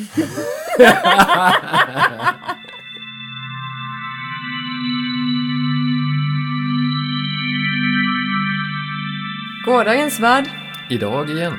Gårdagens värld. Idag igen.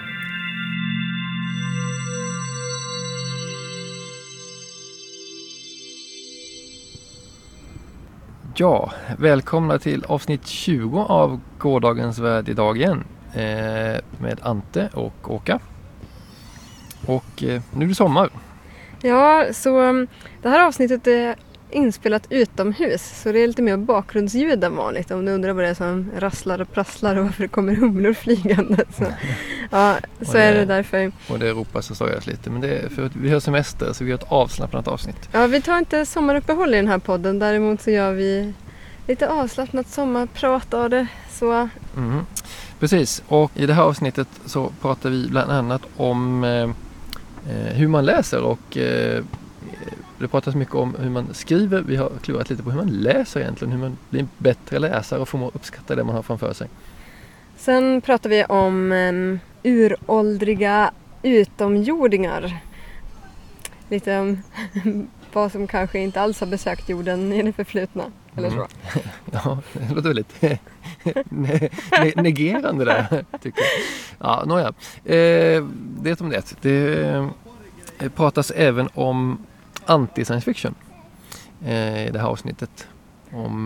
Ja, välkomna till avsnitt 20 av Gårdagens värld idag igen. Med Ante och Åka. Och nu är det sommar. Ja, så det här avsnittet är inspelat utomhus. Så det är lite mer bakgrundsljud än vanligt. Om du undrar vad det är som rasslar och prasslar och varför det kommer humlor flygande. Så, ja, så är det därför. Och det ropas och stojas lite. Men det är för att vi har semester så vi har ett avslappnat avsnitt. Ja, vi tar inte sommaruppehåll i den här podden. Däremot så gör vi lite avslappnat sommarprat av det. Så. Mm. Precis, och i det här avsnittet så pratar vi bland annat om hur man läser och det pratas mycket om hur man skriver. Vi har klurat lite på hur man läser egentligen, hur man blir en bättre läsare och får uppskatta det man har framför sig. Sen pratar vi om uråldriga utomjordingar. Lite om vad som kanske inte alls har besökt jorden i det förflutna. Eller så. Ja, det låter väldigt negerande där, tycker jag. Ja, nåja. Det om det. Det pratas även om anti-science fiction i det här avsnittet. Om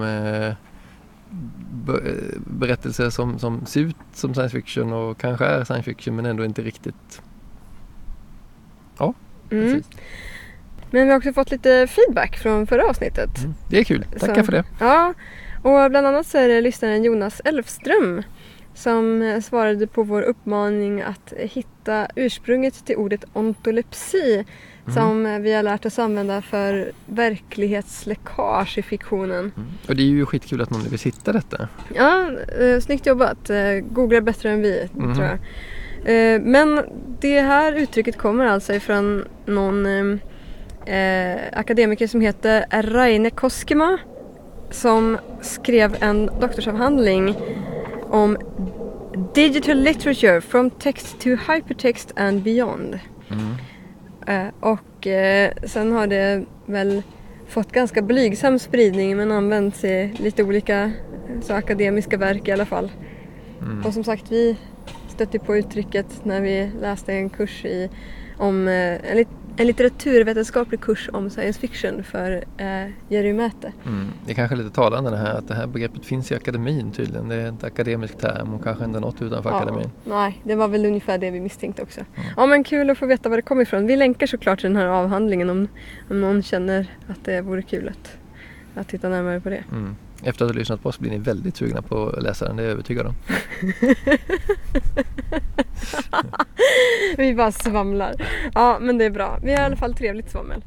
berättelser som ser ut som science fiction och kanske är science fiction men ändå inte riktigt. Ja, precis. Men vi har också fått lite feedback från förra avsnittet. Det är kul, tackar för det. Ja, och bland annat så är det lyssnaren Jonas Elfström som svarade på vår uppmaning att hitta ursprunget till ordet ontolepsi som vi har lärt oss använda för verklighetsläckage i fiktionen. Och det är ju skitkul att någon vill hitta detta. Ja, snyggt jobbat. Googlar bättre än vi, tror jag. Men det här uttrycket kommer alltså ifrån någon akademiker som heter Raine Koskema som skrev en doktorsavhandling om digital literature from text to hypertext and beyond. Och sen har det väl fått ganska blygsam spridning men använts i lite olika så akademiska verk i alla fall. Och som sagt, vi stötte på uttrycket när vi läste en kurs om en litteraturvetenskaplig kurs om science fiction för Jerry Mäte. Det är kanske lite talande det här att det här begreppet finns i akademin tydligen. Det är ett akademisk term och kanske inte något utanför akademin. Nej, det var väl ungefär det vi misstänkte också. Ja, men kul att få veta var det kommer ifrån. Vi länkar såklart till den här avhandlingen om någon känner att det vore kul att titta närmare på det. Efter att ha lyssnat på oss blir ni väldigt sugna på att läsa den, det är jag övertygad om. Vi bara svamlar. Ja, men det är bra. Vi har i alla fall trevligt svammel.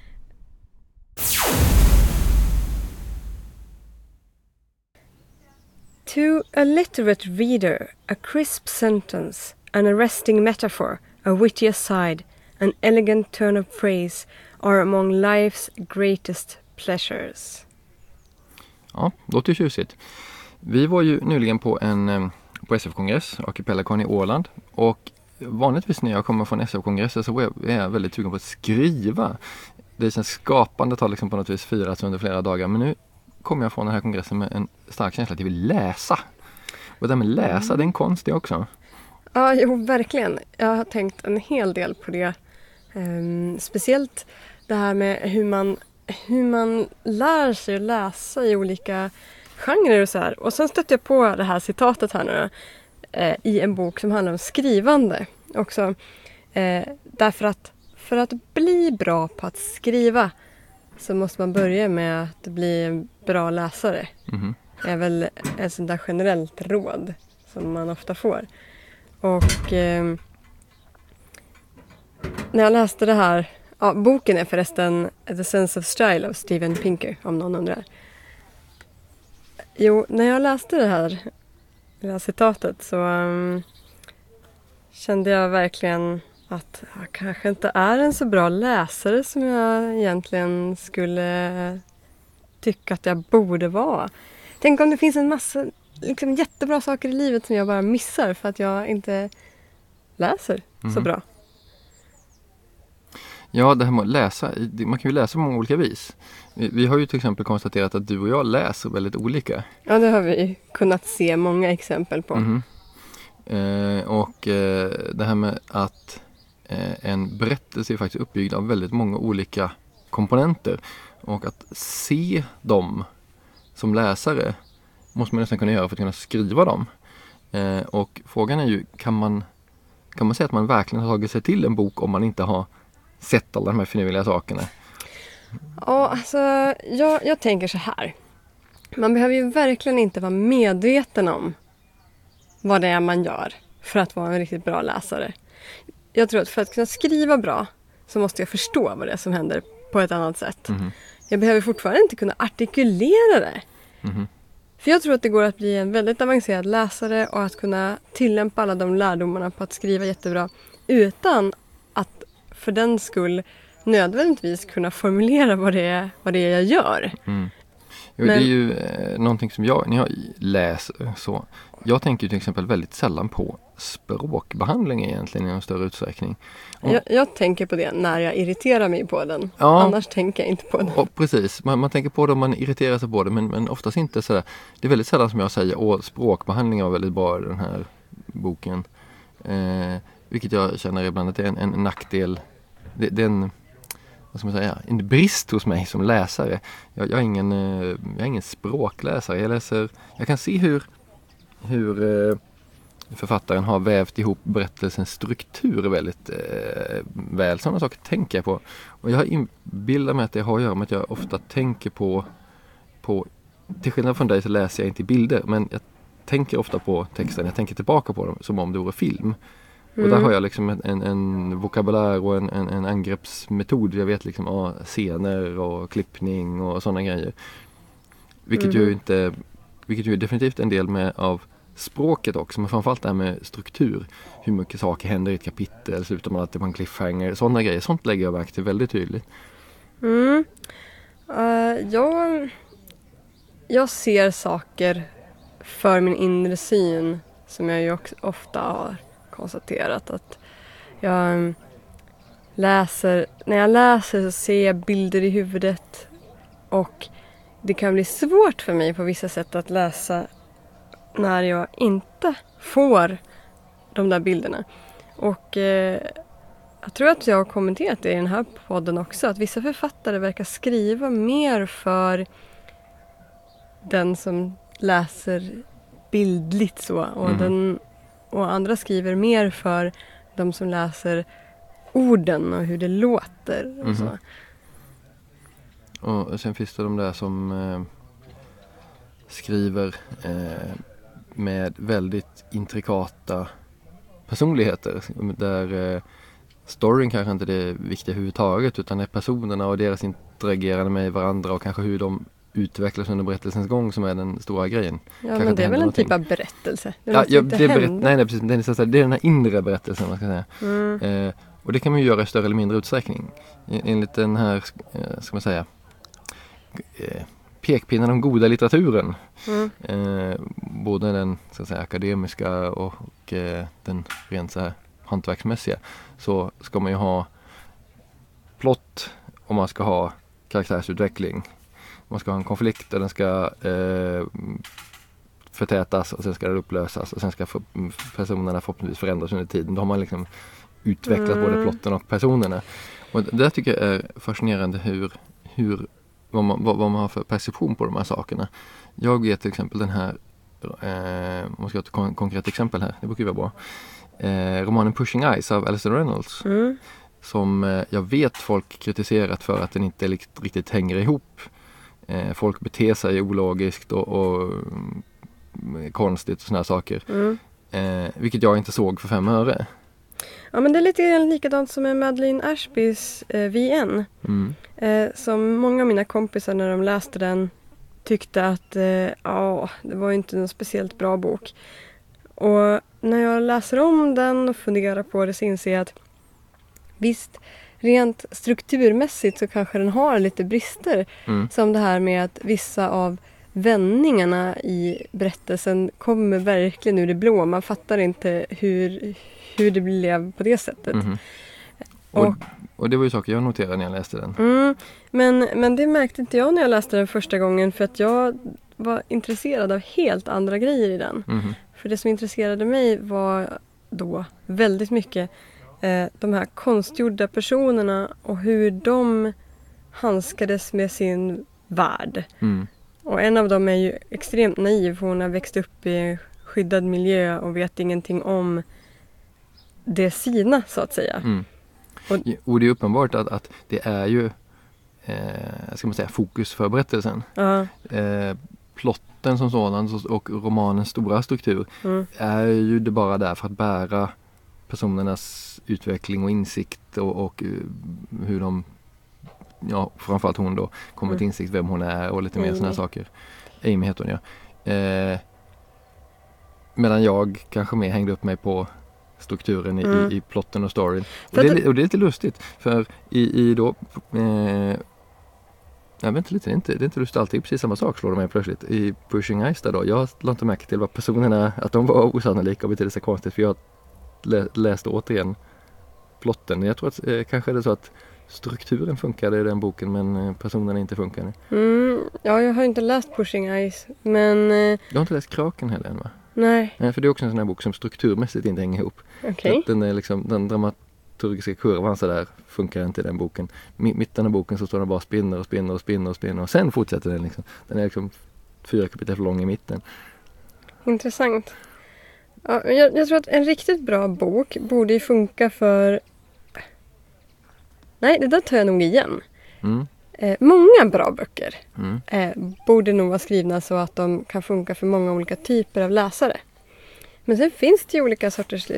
To a literate reader, a crisp sentence, an arresting metaphor, a witty aside, an elegant turn of phrase are among life's greatest pleasures. Ja, det låter ju tjusigt. Vi var ju nyligen på en SF-kongress, Archipelagon i Åland. Och vanligtvis när jag kommer från SF-kongresser så är jag väldigt sugen på att skriva. Det känns skapande, tar liksom på något vis firat under flera dagar. Men nu kommer jag från den här kongressen med en stark känsla att jag vill läsa. Och det med läsa, det är en konst det också. Ja, jo, verkligen. Jag har tänkt en hel del på det. Speciellt det här med hur man lär sig att läsa i olika genrer och så här. Och sen stötte jag på det här citatet här nu i en bok som handlar om skrivande också. Därför att för att bli bra på att skriva så måste man börja med att bli en bra läsare. Det är väl ett sånt där generellt råd som man ofta får. Och när jag läste det här, boken är förresten The Sense of Style av Steven Pinker, om någon undrar. Jo, när jag läste det här citatet så kände jag verkligen att jag kanske inte är en så bra läsare som jag egentligen skulle tycka att jag borde vara. Tänk om det finns en massa liksom, jättebra saker i livet som jag bara missar för att jag inte läser så bra. Ja, det här med att läsa, man kan ju läsa på många olika vis. Vi har ju till exempel konstaterat att du och jag läser väldigt olika. Ja, det har vi kunnat se många exempel på. Det här med att en berättelse är faktiskt uppbyggd av väldigt många olika komponenter. Och att se dem som läsare måste man nästan kunna göra för att kunna skriva dem. Och frågan är ju, kan man säga att man verkligen har tagit sig till en bok om man inte har sett alla de här finurliga sakerna? Ja, alltså jag tänker så här. Man behöver ju verkligen inte vara medveten om vad det är man gör för att vara en riktigt bra läsare. Jag tror att för att kunna skriva bra så måste jag förstå vad det är som händer på ett annat sätt. Jag behöver fortfarande inte kunna artikulera det. För jag tror att det går att bli en väldigt avancerad läsare och att kunna tillämpa alla de lärdomarna på att skriva jättebra utan att för den skull nödvändigtvis kunna formulera vad det är jag gör. Jo, det är ju någonting som när jag läser så. Jag tänker till exempel väldigt sällan på språkbehandling egentligen i någon större utsträckning. Jag tänker på det när jag irriterar mig på den. Ja. Annars tänker jag inte på den. Och precis, man tänker på det om man irriterar sig på det, men oftast inte sådär. Det är väldigt sällan som jag säger språkbehandling var väldigt bra i den här boken. Vilket jag känner ibland att det är en nackdel. Det är en, vad ska man säga, en brist hos mig som läsare. Jag är ingen språkläsare. Jag kan se hur författaren har vävt ihop berättelsens struktur väldigt väl. Sådana saker tänker jag på. Och jag inbillar mig att det har att göra med att jag ofta tänker på till skillnad från dig så läser jag inte bilder, men jag tänker ofta på texten. Jag tänker tillbaka på dem som om det vore film. Och där har jag liksom en vokabulär och en angreppsmetod. Jag vet liksom scener och klippning och sådana grejer. Vilket ju är definitivt en del av språket också, men framförallt det här med struktur. Hur mycket saker händer i ett kapitel, slutar man alltid på en cliffhanger, sådana grejer. Sånt lägger jag märke till väldigt tydligt. Jag ser saker för min inre syn som jag ju också ofta har konstaterat att jag läser. När jag läser så ser jag bilder i huvudet och det kan bli svårt för mig på vissa sätt att läsa när jag inte får de där bilderna. Och jag tror att jag har kommenterat det i den här podden också, att vissa författare verkar skriva mer för den som läser bildligt så och andra skriver mer för de som läser orden och hur det låter och så. Och sen finns det de där som skriver med väldigt intrikata personligheter där storyn kanske inte är det viktiga överhuvudtaget, utan det är personerna och deras interagerande med varandra och kanske hur de utvecklas under berättelsens gång som är den stora grejen. Ja, kanske men det är väl en typ av berättelse? Det är precis. Det är den här inre berättelsen, man ska säga. Och det kan man ju göra i större eller mindre utsträckning. Enligt den här, ska man säga, pekpinnen om goda litteraturen. Både den så att säga, akademiska och den rent så här hantverksmässiga, så ska man ju ha plott och man ska ha karaktärsutveckling. Man ska ha en konflikt och den ska förtätas och sen ska det upplösas och sen ska personerna förhoppningsvis förändras under tiden. Då har man liksom utvecklat både plotten och personerna. Och det tycker jag är fascinerande vad man har för perception på de här sakerna. Jag vet till exempel den här, om man ska ha ett konkret exempel här, det brukar ju vara bra. Romanen Pushing Eyes av Alistair Reynolds. Som jag vet folk kritiserat för att den inte riktigt hänger ihop. Folk beter sig ologiskt och konstigt och såna här saker. Vilket jag inte såg för 5 öre. Ja, men det är lite likadant som med Madeleine Ashbys VN. Som många av mina kompisar när de läste den tyckte att det var inte en speciellt bra bok. Och när jag läser om den och funderar på det så inser jag att visst, rent strukturmässigt så kanske den har lite brister. Som det här med att vissa av vändningarna i berättelsen kommer verkligen ur det blå. Man fattar inte hur det blev på det sättet. Och det var ju saker jag noterade när jag läste den. Men det märkte inte jag när jag läste den första gången, för att jag var intresserad av helt andra grejer i den. För det som intresserade mig var då väldigt mycket de här konstgjorda personerna och hur de handskades med sin värld. Och en av dem är ju extremt naiv. Hon har växt upp i en skyddad miljö och vet ingenting om det sina, så att säga. Och det är uppenbart att det är ju ska man säga, fokus för berättelsen. Plotten som sådan och romanens stora struktur är ju det bara där för att bära personernas utveckling och insikt och hur de, framförallt hon då, kommer till insikt vem hon är och lite mer sådana saker. Amy heter hon, ja. Medan jag kanske mer hängde upp mig på strukturen i plotten och storyn. Och det är lite lustigt, för i då jag vet inte, det är inte lustigt alltid precis samma sak, slår de mig plötsligt. I Pushing Ice där då, jag lade inte märke till vad personerna, att de var osannolika och betedde sig konstigt, för jag läste återigen plotten. Jag tror att kanske är det så att strukturen funkade i den boken, men personerna inte funkade. Ja, jag har inte läst Pushing Ice, men... Du har inte läst Kraken heller än, va? Nej. Nej, för det är också en sån här bok som strukturmässigt inte hänger ihop. Okej. Den är liksom, den dramaturgiska kurvan så där funkar inte i den boken. Mitten av boken så står den bara spinner och sen fortsätter den liksom. Den är liksom 4 kapitel för lång i mitten. Intressant. Ja, jag tror att en riktigt bra bok borde ju funka för... Nej, det där tar jag nog igen. Många bra böcker borde nog vara skrivna så att de kan funka för många olika typer av läsare. Men sen finns det ju olika sorters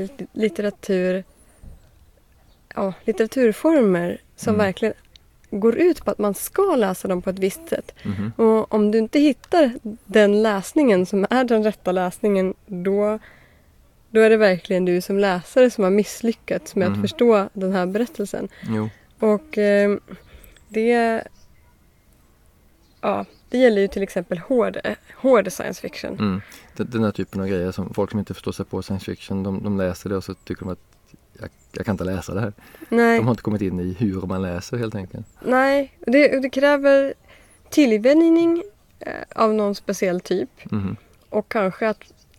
litteraturformer som verkligen går ut på att man ska läsa dem på ett visst sätt. Och om du inte hittar den läsningen som är den rätta läsningen, då är det verkligen du som läsare som har misslyckats med att förstå den här berättelsen. Jo. Och det gäller ju till exempel hård science fiction. Den här typen av grejer som folk som inte förstår sig på science fiction, de läser det och så tycker de att jag kan inte läsa det här. Nej. De har inte kommit in i hur man läser helt enkelt. Nej, det kräver tillvänjning av någon speciell typ. Och kanske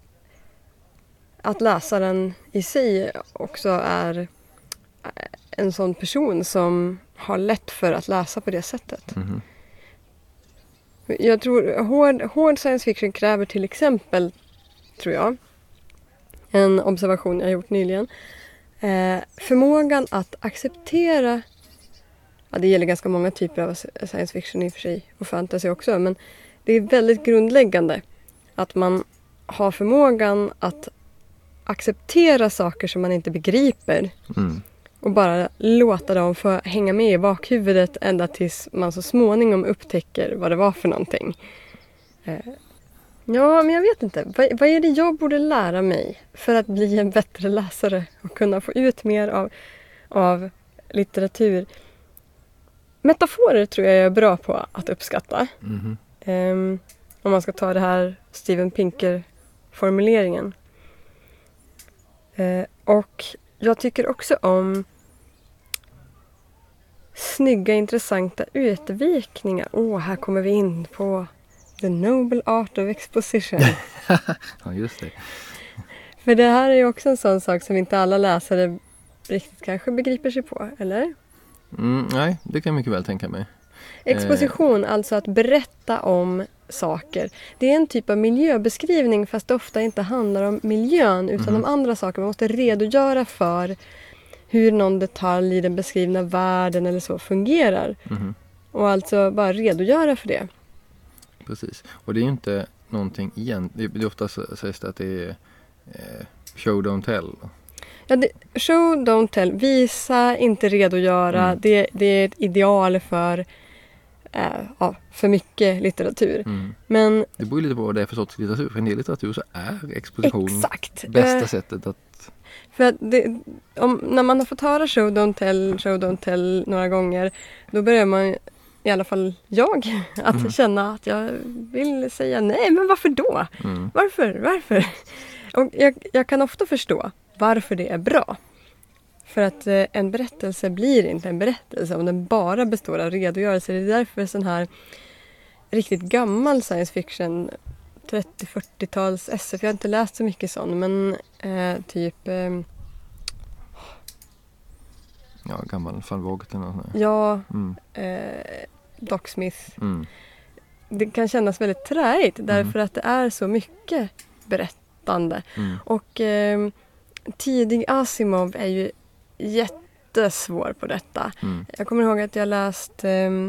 att läsaren i sig också är en sån person som har lätt för att läsa på det sättet. Jag tror hård science fiction kräver till exempel, tror jag, en observation jag gjort nyligen, förmågan att acceptera, det gäller ganska många typer av science fiction i och för sig och fantasy också, men det är väldigt grundläggande att man har förmågan att acceptera saker som man inte begriper och bara låta dem få hänga med i bakhuvudet ända tills man så småningom upptäcker vad det var för någonting. Ja, men jag vet inte. Vad är det jag borde lära mig för att bli en bättre läsare och kunna få ut mer av litteratur? Metaforer tror jag är bra på att uppskatta. Om man ska ta det här Steven Pinker-formuleringen. Och jag tycker också om snygga, intressanta utvikningar. Här kommer vi in på the noble art of exposition. Ja, just det. För det här är ju också en sån sak som inte alla läsare riktigt kanske begriper sig på, eller? Nej, det kan jag mycket väl tänka mig. Exposition, alltså att berätta om saker. Det är en typ av miljöbeskrivning, fast det ofta inte handlar om miljön utan om andra saker. Man måste redogöra för hur någon detalj i den beskrivna världen eller så fungerar. Och alltså bara redogöra för det. Precis. Och det är ju inte någonting egentligen. Det är ofta sägs det att det är show don't tell. Ja, show don't tell. Visa, inte redogöra. Det är ett ideal för mycket litteratur. Men det beror lite på vad det är för sorts litteratur. För en del litteratur så är exposition bästa sättet att... För att när man har fått höra show don't tell några gånger, då börjar man, i alla fall jag, att känna att jag vill säga nej, men varför då? Varför? Och jag kan ofta förstå varför det är bra. För att en berättelse blir inte en berättelse om den bara består av redogörelser. Det är därför sån här riktigt gammal science fiction, 30-40-tals SF, jag har inte läst så mycket sån, men Ja, gammal Van Vogt eller något. Ja, Doc Smith. Det kan kännas väldigt träigt därför att det är så mycket berättande. Och tidig Asimov är ju jättesvår på detta. Jag kommer ihåg att jag läst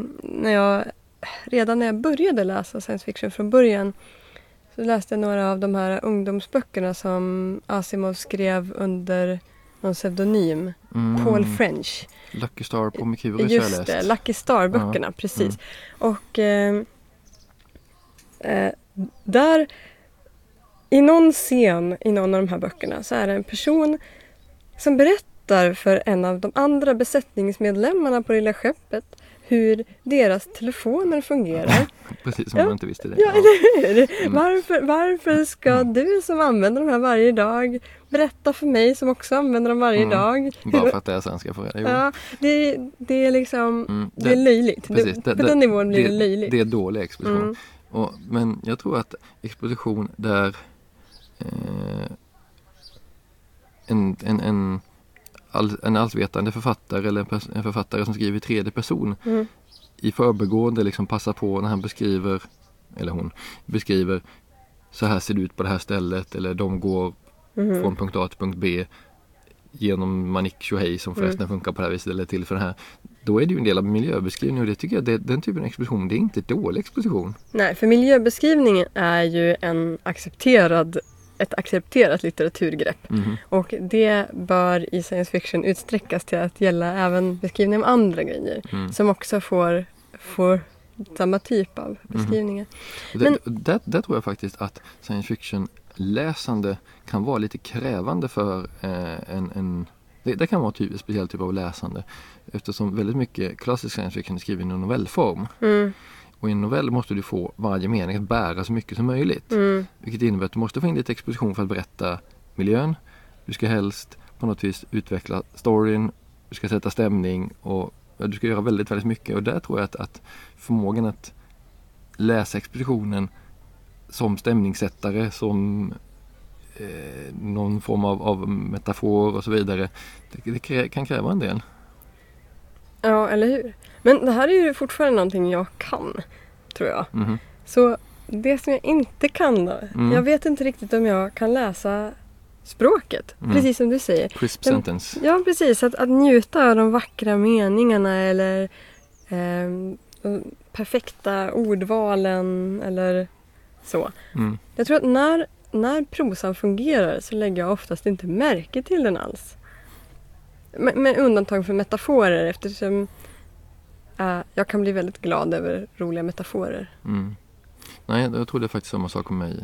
redan när jag började läsa science fiction från början, så läste jag några av de här ungdomsböckerna som Asimov skrev under någon pseudonym. Paul French. Lucky Star på Mercurius har jag Just läst. det, Lucky Star-böckerna, precis. Och där i någon scen i någon av de här böckerna så är det en person som berättar för en av de andra besättningsmedlemmarna på lilla skeppet hur deras telefoner fungerar. Precis som man inte visste det. Ja, eller hur? Varför ska du som använder de här varje dag berätta för mig som också använder dem varje dag? Bara för att jag sen ska få reda. Ja, det är liksom det är löjligt. Precis, på den nivån blir det löjligt. Det är dålig exposition. Men jag tror att exposition där en allvetande författare eller en författare som skriver i tredje person i förbegående liksom passar på när han beskriver, eller hon beskriver, så här ser det ut på det här stället, eller de går från punkt A till punkt B genom Manik Shohei som förresten funkar på det här viset eller till för det här. Då är det ju en del av miljöbeskrivningen och det tycker jag, den typen av exposition, det är inte dålig exposition. Nej, för miljöbeskrivningen är ju ett accepterat litteraturgrepp. Och det bör i science fiction utsträckas till att gälla även beskrivning av andra grejer som också får samma typ av beskrivningar. Där tror jag faktiskt att science fiction läsande kan vara lite krävande för det kan vara en speciell typ av läsande eftersom väldigt mycket klassisk science fiction är skriven i novellform. Och i en novell måste du få varje mening att bära så mycket som möjligt. Vilket innebär att du måste få in lite exposition för att berätta miljön. Du ska helst på något vis utveckla storyn. Du ska sätta stämning och du ska göra väldigt, väldigt mycket. Och där tror jag att förmågan att läsa expositionen som stämningssättare, som någon form av metafor och så vidare, det kan kräva en del. Ja, eller hur? Men det här är ju fortfarande någonting jag kan, tror jag. Så det som jag inte kan då, jag vet inte riktigt om jag kan läsa språket, precis som du säger. Crisp sentence. Ja, precis. Att njuta av de vackra meningarna eller de perfekta ordvalen eller så. Jag tror att när prosan fungerar så lägger jag oftast inte märke till den alls. Med undantag för metaforer eftersom jag kan bli väldigt glad över roliga metaforer. Nej, jag tror det är faktiskt samma sak med mig.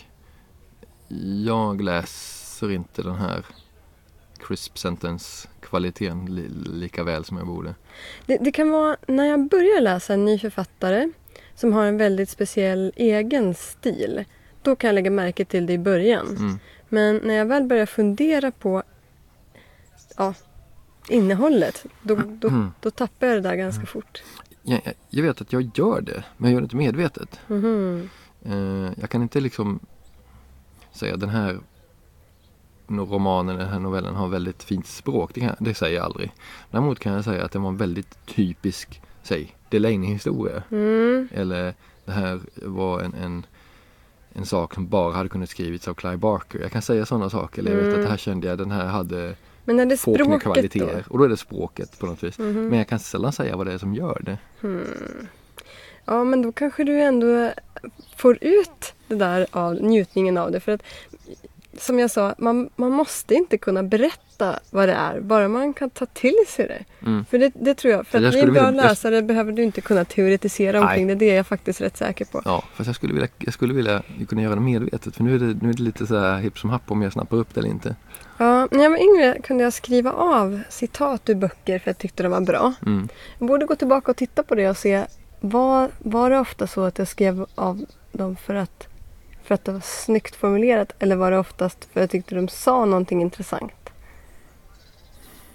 Jag läser inte den här crisp sentence-kvaliteten lika väl som jag borde. Det kan vara när jag börjar läsa en ny författare som har en väldigt speciell egen stil. Då kan jag lägga märke till det i början. Men när jag väl börjar fundera på innehållet, då tappar jag det där ganska fort. Jag vet att jag gör det, men jag gör det inte medvetet. Jag kan inte liksom säga den här romanen, den här novellen har väldigt fint språk. Det säger jag aldrig. Däremot kan jag säga att den var väldigt typisk, Delaney-historia. Eller det här var en sak som bara hade kunnat skrivits av Clive Barker. Jag kan säga sådana saker. Eller jag vet att det här kände jag, den här hade men är det språket kvaliteter. då? Och då är det språket på något vis. Men jag kan sällan säga vad det är som gör det. Ja, men då kanske du ändå får ut det där av njutningen av det. För att, som jag sa, man måste inte kunna berätta vad det är. Bara man kan ta till sig det. För det tror jag. För att bli en bra läsare behöver du inte kunna teoretisera omkring det. Det är jag faktiskt rätt säker på. Ja, fast jag skulle vilja kunna göra det medvetet. För nu är det lite så här hipp som happ om jag snappar upp det eller inte. Ja, när jag var yngre kunde jag skriva av citat ur böcker för jag tyckte de var bra. Jag borde gå tillbaka och titta på det och se var det ofta så att jag skrev av dem för att det var snyggt formulerat eller var det oftast för att jag tyckte de sa någonting intressant?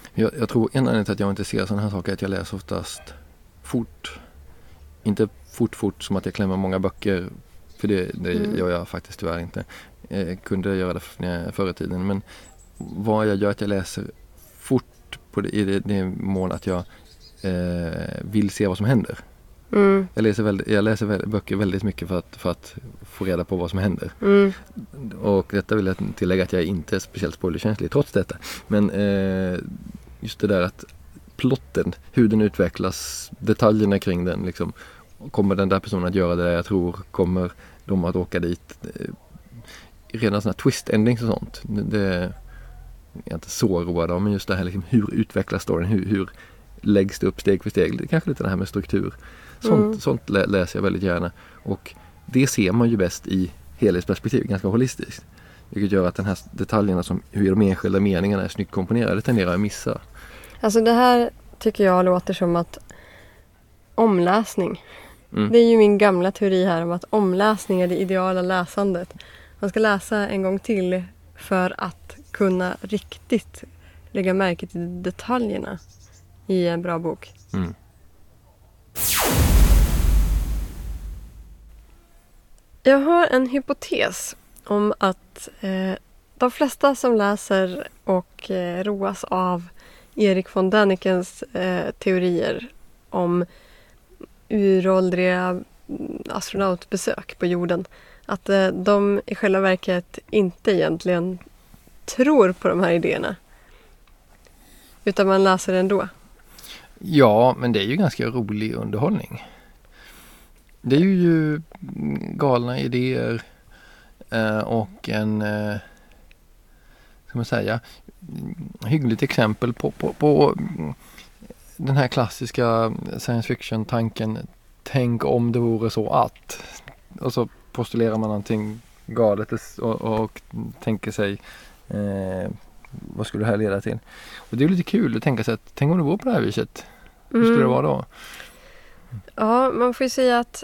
Jag tror en anledning till att jag inte ser sådana här saker är att jag läser oftast fort. Inte fort som att jag klämmer många böcker, för det gör jag faktiskt tyvärr inte. Kunde göra det förr i tiden, men vad jag gör är att jag läser fort i det mån att jag vill se vad som händer. Jag läser böcker väldigt mycket för att få reda på vad som händer. Och detta vill jag tillägga att jag inte är speciellt spoilerkänslig trots detta. Men just det där att plotten, hur den utvecklas, detaljerna kring den liksom. Kommer den där personen att göra det jag tror? Kommer de att åka dit? Redan sådana twist endings och sånt. Det är jag inte så road av, men just det här liksom, hur utvecklas storyn? Hur läggs det upp steg för steg? Det är kanske lite det här med struktur. Sånt läser jag väldigt gärna. Och det ser man ju bäst i helhetsperspektiv, ganska holistiskt. Vilket gör att den här detaljerna som hur de enskilda meningarna är snyggt komponerade tenderar att missa. Alltså det här tycker jag låter som att omläsning. Det är ju min gamla teori här om att omläsning är det ideala läsandet. Man ska läsa en gång till för att kunna riktigt lägga märke till detaljerna i en bra bok. Jag har en hypotes om att de flesta som läser och roas av Erik von Dänikens teorier om uråldriga astronautbesök på jorden, att de i själva verket inte egentligen tror på de här idéerna. Utan man läser ändå. Ja, men det är ju ganska rolig underhållning. Det är ju galna idéer och en, ska man säga, hyggligt exempel på den här klassiska science fiction-tanken. Tänk om det vore så att. Och så postulerar man någonting galet och tänker sig vad skulle det här leda till. Och det är lite kul att tänka sig att tänk om det vore på det här viset. Hur skulle det vara då? Ja, man får ju säga att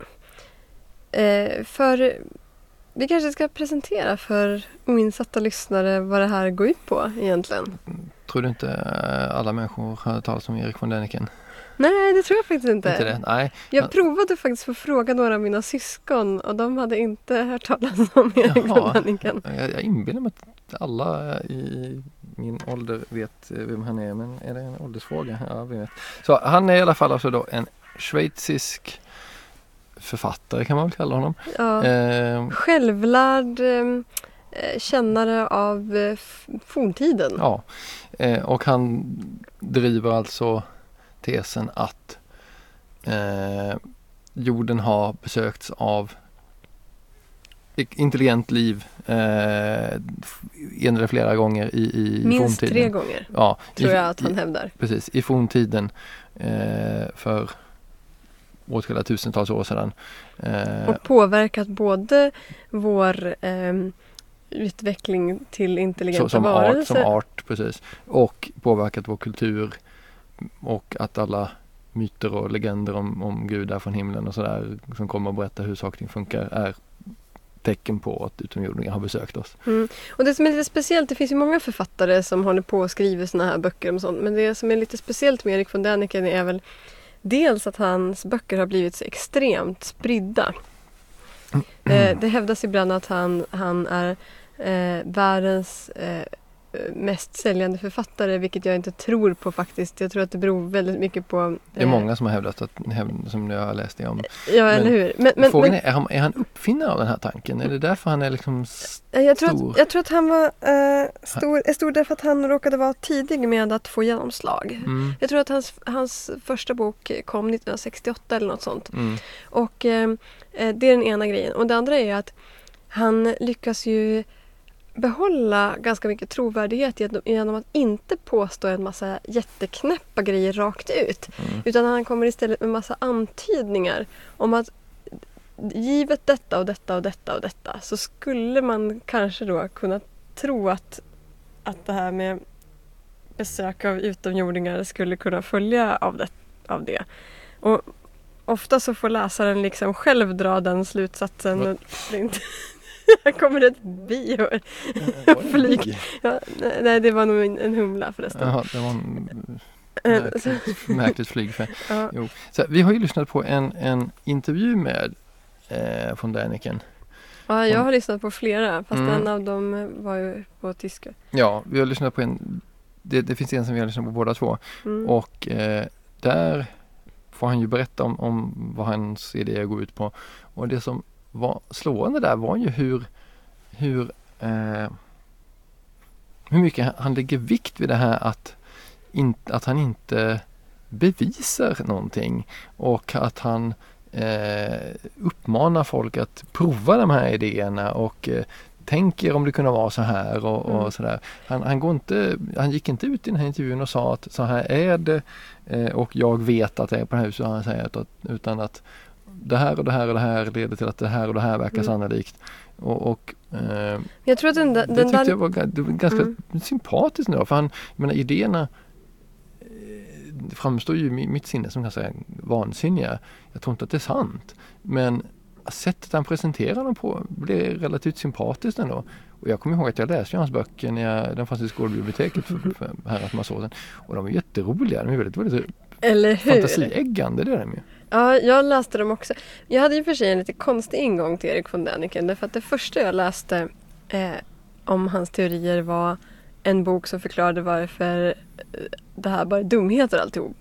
för vi kanske ska presentera för oinsatta lyssnare vad det här går ut på egentligen. Tror du inte alla människor har talat om Erik von Däniken? Nej, det tror jag faktiskt inte. Inte det? Nej. Jag provade faktiskt att fråga några av mina syskon och de hade inte hört talas om Erik von Däniken. Jag inbillar mig att alla i min ålder vet vem han är, men är det en åldersfråga? Ja, vi vet. Så han är i alla fall alltså då en schweizisk författare, kan man väl kalla honom. Ja. Självlärd kännare av forntiden. Ja, och han driver alltså tesen att jorden har besökts av intelligent liv en eller flera gånger i minst forntiden. 3 gånger, ja, tror jag att han hävdar. Precis, i forntiden för åtskilliga tusentals år sedan. Och påverkat både vår utveckling till intelligenta varelser. Som art, precis. Och påverkat vår kultur och att alla myter och legender om gudar från himlen och sådär som kommer att berätta hur saker funkar är tecken på att utomjordingar har besökt oss. Och det som är lite speciellt, det finns ju många författare som håller på och skriver såna här böcker om sånt, men det som är lite speciellt med Erik von Däniken är väl dels att hans böcker har blivit så extremt spridda. Det hävdas ibland att han är världens mest säljande författare, vilket jag inte tror på faktiskt. Jag tror att det beror väldigt mycket på... Det är många som har hävdat att, som jag har läst det om. Ja, eller hur? Men frågan är han uppfinnare av den här tanken? Är det därför han är liksom stor? Jag tror att han var stor därför att han råkade vara tidig med att få genomslag. Jag tror att hans första bok kom 1968 eller något sånt. Och det är den ena grejen. Och det andra är att han lyckas ju behålla ganska mycket trovärdighet genom att inte påstå en massa jätteknäppa grejer rakt ut. Utan han kommer istället med massa antydningar om att givet detta och detta och detta och detta så skulle man kanske då kunna tro att det här med besök av utomjordingar skulle kunna följa av det. Och ofta så får läsaren liksom själv dra den slutsatsen. Här kommer ett bi och flyg. Ja, nej, det var nog en humla förresten. Jaha, det var en märkligt flygfärg. Ja. Jo. Så vi har ju lyssnat på en intervju med von Däniken. Ja, jag har lyssnat på flera, fast Mm. en av dem var ju på tyska. Ja, vi har lyssnat på det finns en som vi har lyssnat på båda två. Mm. Och där får han ju berätta om vad hans idéer går ut på. Och det som var slående där var ju hur mycket han lägger vikt vid det här att han inte bevisar någonting och att han uppmanar folk att prova de här idéerna och tänker om det kunde vara så här och sådär. Han gick inte ut i den här intervjun och sa att så här är det och jag vet att det är på det här huset, han säger utan att det här och det här och det här leder till att det här och det här verkar sannolikt. Och Jag tror att det tyckte jag var ganska sympatiskt nu då, för idéerna framstår ju i mitt sinne som ganska vansinniga. Jag tror inte att det är sant. Men sättet han presenterar dem på blir relativt sympatiskt ändå. Och jag kommer ihåg att jag läste hans böcker när den fanns i skolbiblioteket för herrans massa år sedan. Och de är jätteroliga. De är väldigt Eller hur? fantasieggande, det är de ju. Ja, jag läste dem också. Jag hade ju för sig en lite konstig ingång till Erik von Däniken. Därför att det första jag läste om hans teorier var en bok som förklarade varför det här bara är dumheter alltihop.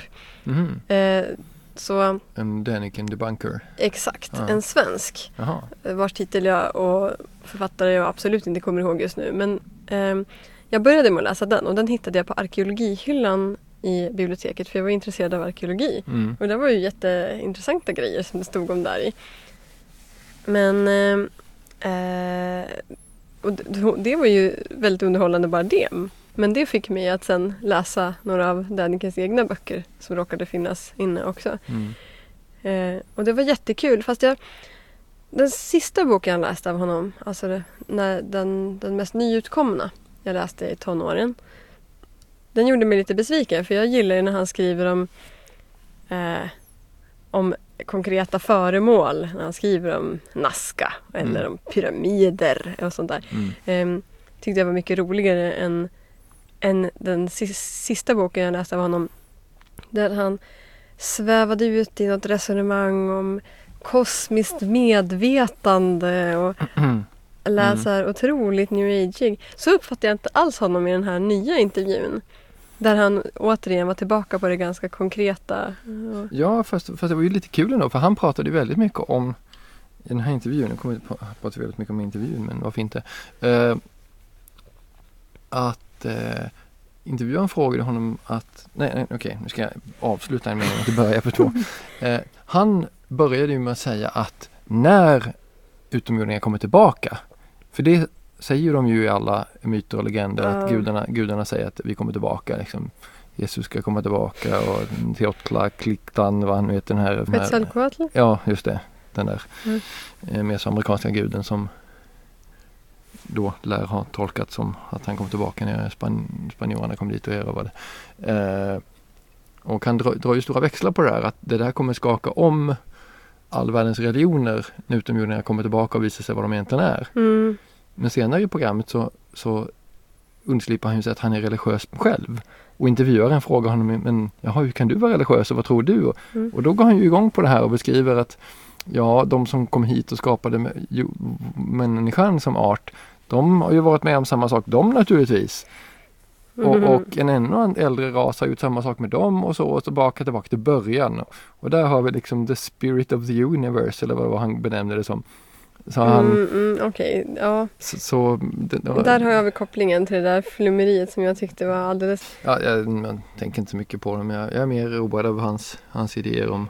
Så, en Däniken debunker. Exakt, Ja. en svensk. Jaha. Vars titel jag och författare jag absolut inte kommer ihåg just nu. Men jag började med att läsa den och den hittade jag på arkeologihyllan i biblioteket för jag var intresserad av arkeologi. Och det var ju jätteintressanta grejer som det stod om där i. Men och det var ju väldigt underhållande bara det. Men det fick mig att sen läsa några av Dänikens egna böcker som råkade finnas inne också. Och det var jättekul. Fast den sista boken jag läste av honom, alltså den mest nyutkomna jag läste i tonåren, den gjorde mig lite besviken. För jag gillar när han skriver om konkreta föremål. När han skriver om Nazca eller om pyramider och sånt där. Tyckte jag var mycket roligare än den sista boken jag läste av honom. Där han svävade ut i något resonemang om kosmiskt medvetande och läser otroligt new age. Så uppfattade jag inte alls honom i den här nya intervjun. Där han återigen var tillbaka på det ganska konkreta. Ja, fast det var ju lite kul ändå, för han pratade väldigt mycket om i den här intervjun, jag kommer inte prata väldigt mycket om intervjun, men varför inte? Intervjuaren frågade honom att okej, nu ska jag avsluta en mening och börja på 2. Han började ju med att säga att när utomjordingar kommer tillbaka, för det säger de ju i alla myter och legender att gudarna säger att vi kommer tillbaka liksom. Jesus ska komma tillbaka och Teotla, Kliktan, vad han vet den här. Quetzalcoatl? Ja, just det. Den där mesoamerikanska guden som då lär ha tolkat som att han kom tillbaka när spanjorerna kom dit och erövrade. Och han drar ju stora växlar på det här, att det där kommer skaka om all världens religioner när utomjordingarna kommer tillbaka och visar sig vad de egentligen är. Men senare i programmet så undslipar han ju sig att han är religiös själv. Och intervjuaren frågar honom, men hur kan du vara religiös och vad tror du? Och då går han ju igång på det här och beskriver att de som kom hit och skapade människan som art, de har ju varit med om samma sak, de naturligtvis. Och en ännu äldre ras har gjort samma sak med dem och så tillbaka till början. Och där har vi liksom the spirit of the universe, eller vad han benämnde det som. Så han, okej, ja. Så där har jag väl kopplingen till det där flummeriet som jag tyckte var alldeles... Ja, jag tänker inte så mycket på det, men jag är mer road av hans idéer om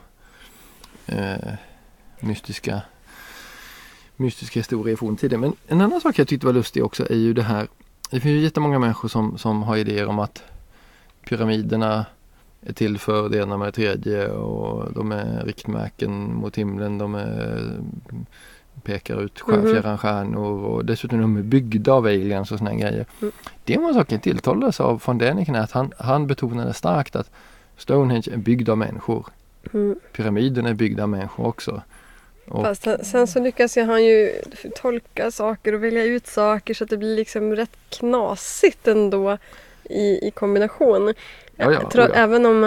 mystiska historier i forntiden. Men en annan sak jag tyckte var lustig också är ju det här. Det finns ju jättemånga människor som har idéer om att pyramiderna är till för det ena med det tredje och de är riktmärken mot himlen, de pekar ut fjärran stjärnor och dessutom de är byggda av aliens och såna här grejer. Det var en sak jag tilltalades av von Däniken, att han betonade starkt att Stonehenge är byggd av människor. Pyramiderna är byggda av människor också. Fast sen så lyckas han ju tolka saker och välja ut saker så att det blir liksom rätt knasigt ändå i kombination. Även om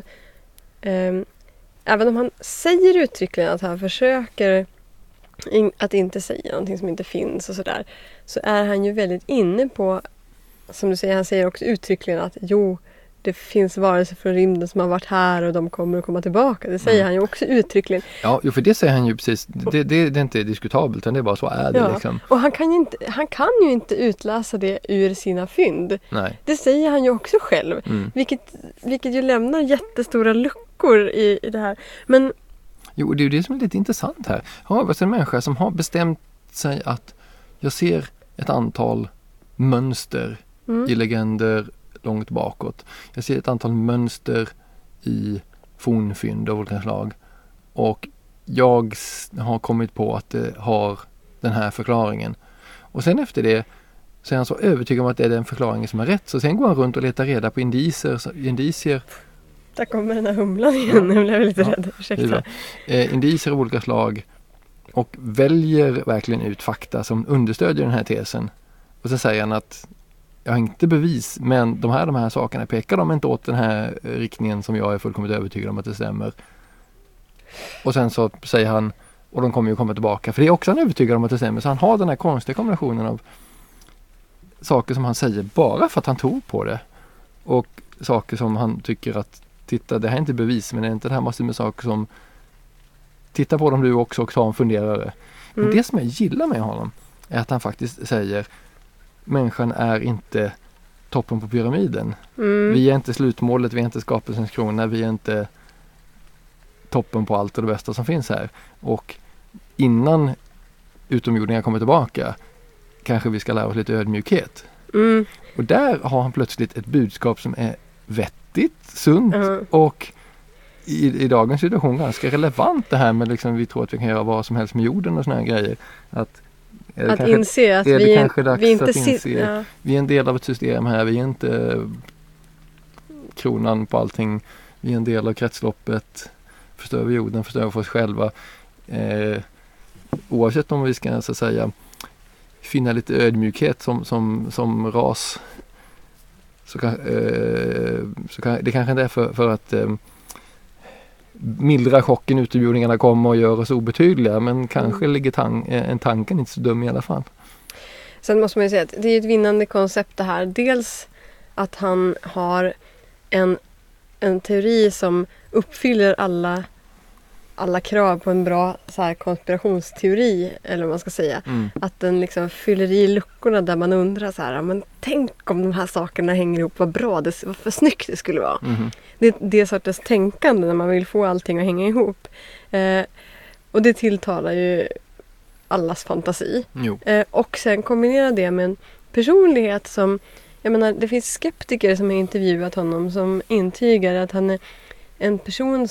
han säger uttryckligen att han försöker att inte säga någonting som inte finns och sådär, så är han ju väldigt inne på, som du säger, han säger också uttryckligen att det finns varelser från rymden som har varit här och de kommer att komma tillbaka. Det säger han ju också uttryckligen. Ja, för det säger han ju precis. Det är inte diskutabelt, utan det är bara så är det. Ja. Liksom. Och han kan ju inte utläsa det ur sina fynd. Nej. Det säger han ju också själv. Vilket ju lämnar jättestora luckor i det här. Men jo, det är ju det som är lite intressant här. Har vi en människa som har bestämt sig att jag ser ett antal mönster i legender långt bakåt. Jag ser ett antal mönster i fornfynd av olika slag. Och jag har kommit på att det har den här förklaringen. Och sen efter det så är han så övertygad om att det är den förklaringen som är rätt. Så sen går han runt och letar reda på indicier. Där kommer den här humlan igen. Nu blev jag lite rädd. Ursäkta. Indicier av olika slag. Och väljer verkligen ut fakta som understödjer den här tesen. Och så säger han att jag har inte bevis, men de här sakerna pekar de inte åt den här riktningen som jag är fullkomligt övertygad om att det stämmer. Och sen så säger han, och de kommer ju komma tillbaka, för det är också han övertygad om att det stämmer. Så han har den här konstiga kombinationen av saker som han säger bara för att han tror på det. Och saker som han tycker att, titta, det här är inte bevis, men det är inte det här massor med saker som, titta på dem du också och ta en funderare. Men det som jag gillar med honom är att han faktiskt säger, människan är inte toppen på pyramiden. Vi är inte slutmålet, vi är inte skapelsens krona, vi är inte toppen på allt och det bästa som finns här. Och innan utomjordingar kommer tillbaka kanske vi ska lära oss lite ödmjukhet. Och där har han plötsligt ett budskap som är vettigt, sunt och i dagens situation ganska relevant, det här med liksom, vi tror att vi kan göra vad som helst med jorden och såna här grejer. Att inse att vi inte vi är en del av ett system här, vi är inte kronan på allting, vi är en del av kretsloppet, förstör vi jorden, förstör vi för oss själva. Oavsett om vi ska så att säga finna lite ödmjukhet som ras, så kan det kanske inte är för att mildra chocken utomjordingarna kommer och gör oss obetydliga, men kanske ligger en tanken inte så dum i alla fall. Sen måste man ju säga att det är ett vinnande koncept det här. Dels att han har en teori som uppfyller alla krav på en bra så här, konspirationsteori, eller vad man ska säga. Att den liksom fyller i luckorna där man undrar så här, men tänk om de här sakerna hänger ihop, vad bra, vad för snyggt det skulle vara. Det är sortens tänkande när man vill få allting att hänga ihop. Och det tilltalar ju allas fantasi. Och sen kombinera det med en personlighet som, jag menar, det finns skeptiker som har intervjuat honom som intygar att han är en person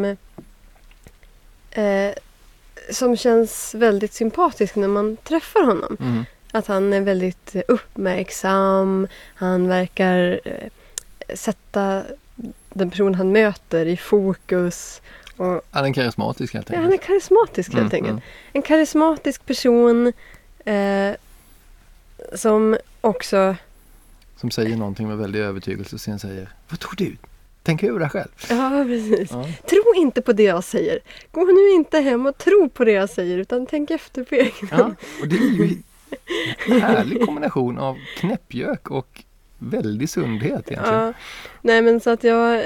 som känns väldigt sympatisk när man träffar honom. Att han är väldigt uppmärksam, han verkar sätta den person han möter i fokus. Och han är karismatisk helt enkelt. Ja, han är karismatisk helt enkelt. En karismatisk person som också... Som säger någonting med väldigt övertygelse och sen säger, vad tror du? Tänk över det själv. Ja, precis. Ja. Tro inte på det jag säger. Gå nu inte hem och tro på det jag säger, utan tänk efter på egen hand. Ja, och det är ju en härlig kombination av knäppjök och väldig sundhet egentligen. Ja. Nej, men så att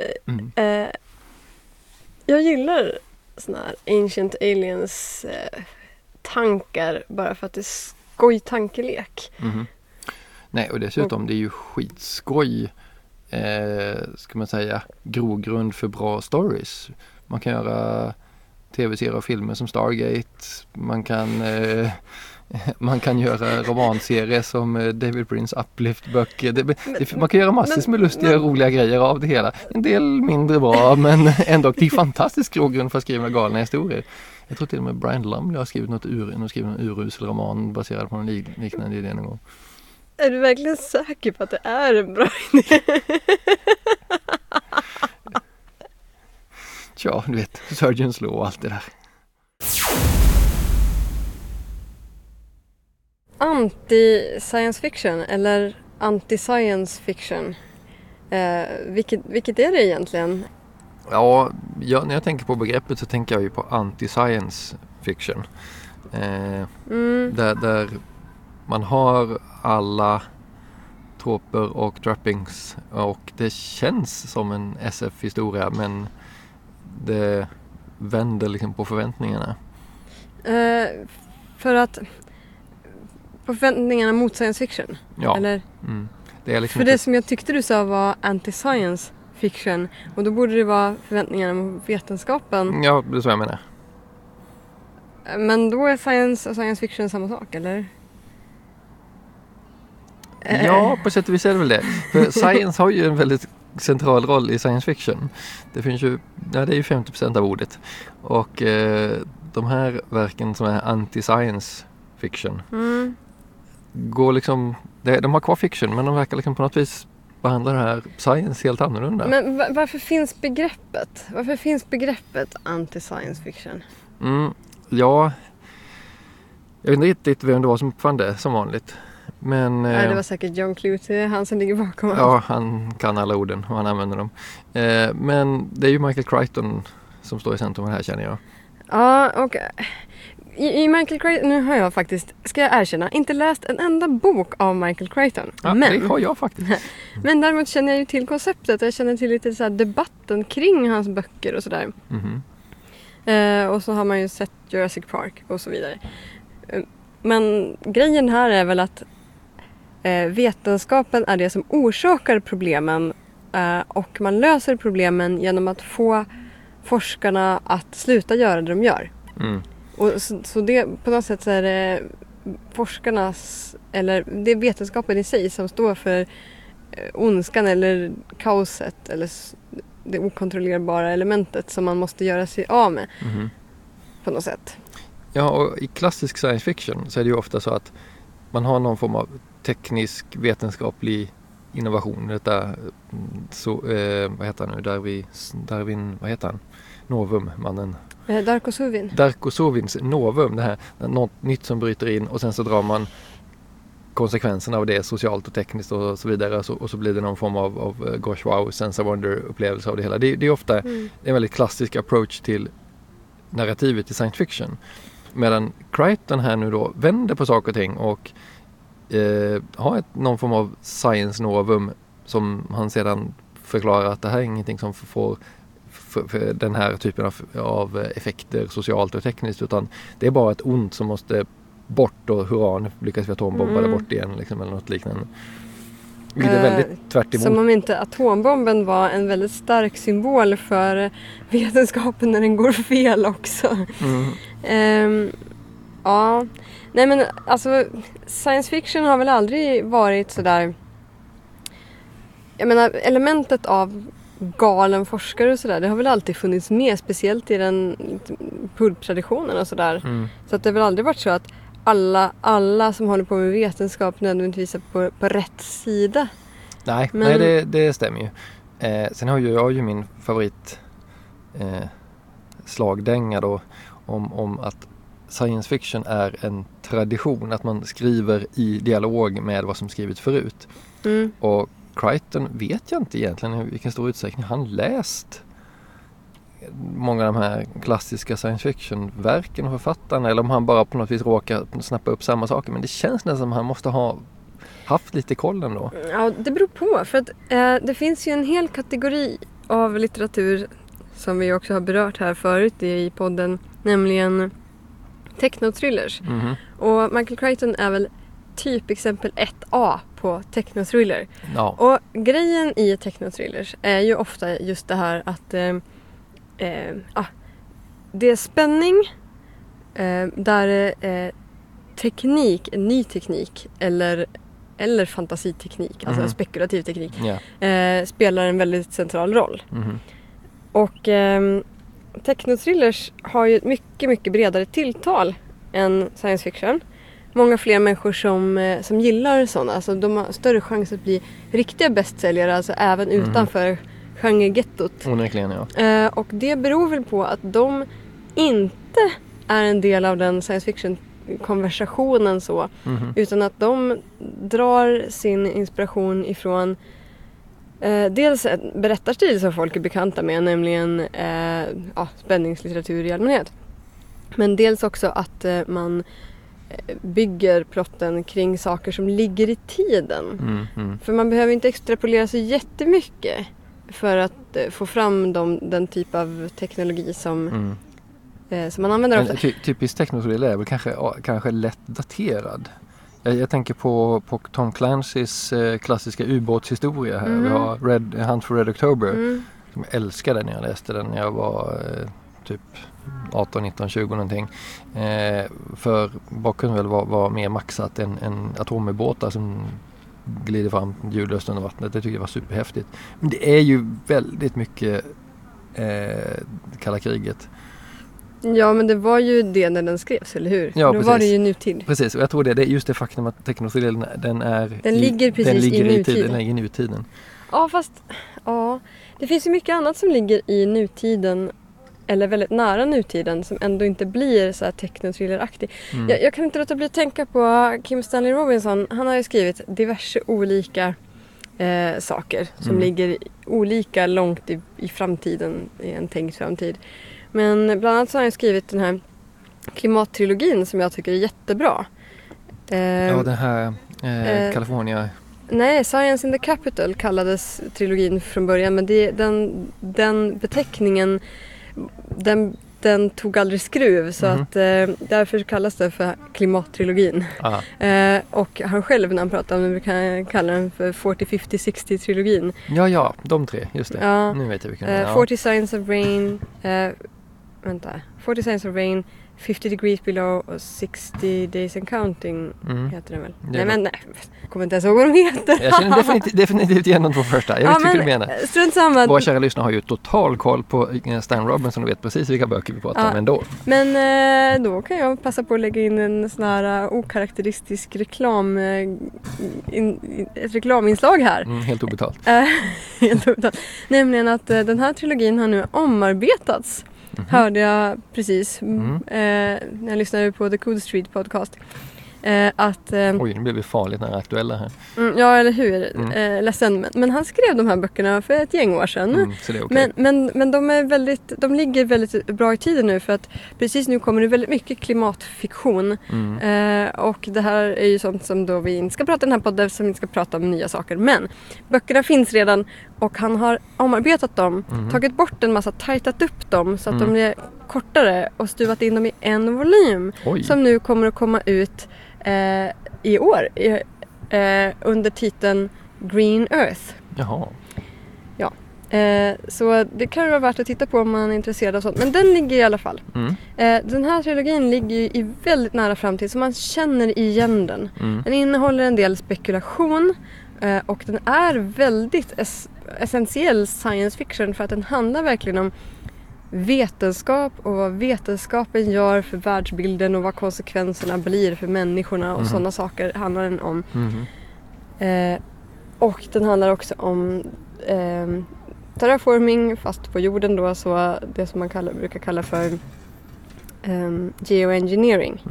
jag gillar såna här Ancient Aliens tankar bara för att det är skoj tankelek. Nej, och dessutom det är ju skitskoj, ska man säga, grogrund för bra stories. Man kan göra tv-serier och filmer som Stargate. Man kan göra romanserier som David Prince Uplift-böcker. Man kan göra massor med lustiga och roliga grejer av det hela. En del mindre bra, men ändå det är fantastisk grogrund för att skriva galna historier. Jag tror till och med Brian Lumley har skrivit en urusel roman baserad på en liknande idé någon gång. Är du verkligen säker på att det är en bra idé? Tja, du vet, Surgeon's Law och allt det där. anti-science fiction eller anti-science fiction? Vilket är det egentligen? Ja, när jag tänker på begreppet så tänker jag ju på anti-science fiction. Där man har alla troper och trappings och det känns som en SF-historia, men det vänder liksom på förväntningarna. För att på förväntningarna mot science fiction? Ja. Eller? Det är liksom för det som jag tyckte du sa var anti-science fiction, och då borde det vara förväntningarna mot vetenskapen. Ja, det är så jag menar. Men då är science och science fiction samma sak, eller? Ja, på sätt och vis är det väl det. För science har ju en väldigt central roll i science fiction. Det finns ju, det är ju 50% av ordet. Och de här verken som är anti-science fiction går liksom, de har kvar fiction, men de verkar liksom på något vis behandla det här science helt annorlunda. Men varför finns begreppet? Varför finns begreppet anti-science fiction? Ja, jag vet inte riktigt vem det var som uppfann det som vanligt. Men, det var säkert John Clute, han som ligger bakom. Ja, han kan alla orden och han använder dem. Men det är ju Michael Crichton som står i centrum här, känner jag. Ja, och i Michael Crichton, nu har jag faktiskt, ska jag erkänna, inte läst en enda bok av Michael Crichton. Ja, men, det har jag faktiskt. Men däremot känner jag ju till konceptet, jag känner till lite så här debatten kring hans böcker och sådär. Och så har man ju sett Jurassic Park och så vidare. Men grejen här är väl att vetenskapen är det som orsakar problemen, och man löser problemen genom att få forskarna att sluta göra det de gör. Och så det, på något sätt så är det forskarnas, eller det är vetenskapen i sig som står för ondskan eller kaoset eller det okontrollerbara elementet som man måste göra sig av med på något sätt. Ja, och i klassisk science fiction så är det ju ofta så att man har någon form av teknisk vetenskaplig innovation. Detta så, vad heter han nu? Darwin, vad heter han? Novum, mannen. Darko Suvin. Darko Suvins novum, det här något nytt som bryter in och sen så drar man konsekvenserna av det socialt och tekniskt och så vidare och så blir det någon form av gosh wow, sense of wonder upplevelse av det hela. Det är ofta en väldigt klassisk approach till narrativet i science fiction. Medan Crichton här nu då vänder på saker och ting och har någon form av science novum som han sedan förklarar att det här är ingenting som får för den här typen av effekter socialt och tekniskt, utan det är bara ett ont som måste bort och hurra, nu lyckas vi atombomba det bort igen liksom, eller något liknande. Vilket är väldigt tvärt emot. Som om inte atombomben var en väldigt stark symbol för vetenskapen när den går fel också. Ja, nej men alltså science fiction har väl aldrig varit sådär, jag menar elementet av galen forskare och sådär, det har väl alltid funnits med, speciellt i den pulptraditionen och sådär. Så att det har väl aldrig varit så att alla som håller på med vetenskap nödvändigtvis är på rätt sida. Nej, nej det stämmer ju. Sen har jag ju min favorit slagdänga då om att science fiction är en tradition, att man skriver i dialog med vad som skrivits förut. Och Crichton vet jag inte egentligen i vilken stor utsträckning han läst många av de här klassiska science fiction-verken och författarna, eller om han bara på något vis råkar snappa upp samma saker. Men det känns nästan som han måste ha haft lite koll ändå. Ja, det beror på. För att det finns ju en hel kategori av litteratur som vi också har berört här förut i podden, nämligen technothrillers. Och Michael Crichton är väl typ exempel 1A på technothriller. Ja. Och grejen i technothrillers är ju ofta just det här att det är spänning där teknik, ny teknik eller fantasiteknik, alltså spekulativ teknik, spelar en väldigt central roll. Och technothrillers har ju ett mycket, mycket bredare tilltal än science fiction. Många fler människor som gillar sådana, alltså de har större chans att bli riktiga bästsäljare, alltså även utanför genregettot. Onekligen, ja. Och det beror väl på att de inte är en del av den science fiction konversationen så. Utan att de drar sin inspiration ifrån dels en berättarstil som folk är bekanta med, nämligen spänningslitteratur i allmänhet. Men dels också att man bygger plotten kring saker som ligger i tiden. För man behöver inte extrapolera så jättemycket för att få fram den typ av teknologi som man använder ofta. Typiskt teknologi är väl kanske lätt daterad. Jag tänker på Tom Clancy's klassiska ubåtshistoria här. Vi har Hunt for Red October. Som jag älskade när jag läste den när jag var typ 18, 19, 20 någonting. För bakgrunden väl var mer maxat än atomubåtar som glider fram ljudlöst under vattnet. Det tycker jag var superhäftigt. Men det är ju väldigt mycket kalla kriget. Ja, men det var ju det när den skrevs, eller hur? Ja, då precis. var det ju nutid. Precis, och jag tror det är just det faktum att teknologin den ligger precis i nutiden. Den ligger i nutiden. Ja, fast det finns ju mycket annat som ligger i nutiden eller väldigt nära nutiden som ändå inte blir så här techno-thriller-aktig. Jag kan inte låta bli att tänka på Kim Stanley Robinson. Han har ju skrivit diverse olika saker som ligger olika långt i framtiden, i en tänkt framtid. Men bland annat så har han skrivit den här klimattrilogin som jag tycker är jättebra. Den här California... Nej, Science in the Capital kallades trilogin från början, men den beteckningen den tog aldrig skruv, så att därför kallas det för klimattrilogin. Och han själv, när han pratar om den, brukar kalla den för 40, 50, 60-trilogin. Ja, de tre, just det. Ja. Nu vet jag vilken det är. 40 Signs of Rain, 40 Signs of Rain, 50 Degrees Below och 60 Days and Counting heter den väl. Nej, jag kommer inte ens ihåg vad de heter. Jag känner definitivt igen de två första. Jag vet vilka du menar. Strunt samma. Våra kära lyssnare har ju total koll på Stan Robinson och vet precis vilka böcker vi pratar om ändå. Men då kan jag passa på att lägga in en sån här okaraktäristisk ett reklaminslag här. Helt obetalt. Helt obetalt. Nämligen att den här trilogin har nu omarbetats. Hörde jag precis när jag lyssnade på The Cool Street podcast. Oj, nu blir vi farligt när aktuella här. Ja, eller hur? Ledsen. Men han skrev de här böckerna för ett gäng år sedan. Så det är okay. Men de ligger väldigt bra i tiden nu, för att precis nu kommer det väldigt mycket klimatfiktion. Och det här är ju sånt som då vi inte ska prata i den här podden, som vi inte ska prata om nya saker. Men böckerna finns redan och han har omarbetat dem, tagit bort en massa, tajtat upp dem så att de blir kortare och stuvat in dem i en volym. Som nu kommer att komma ut i år under titeln Green Earth. Jaha. Ja. Så det kan ju vara värt att titta på om man är intresserad av sånt. Men den ligger i alla fall. Den här trilogin ligger ju i väldigt nära framtid, så man känner igen den. Den innehåller en del spekulation och den är väldigt essentiell science fiction, för att den handlar verkligen om vetenskap och vad vetenskapen gör för världsbilden och vad konsekvenserna blir för människorna och sådana saker handlar den om. Och den handlar också om terraforming fast på jorden då, så det som man brukar kalla för geoengineering.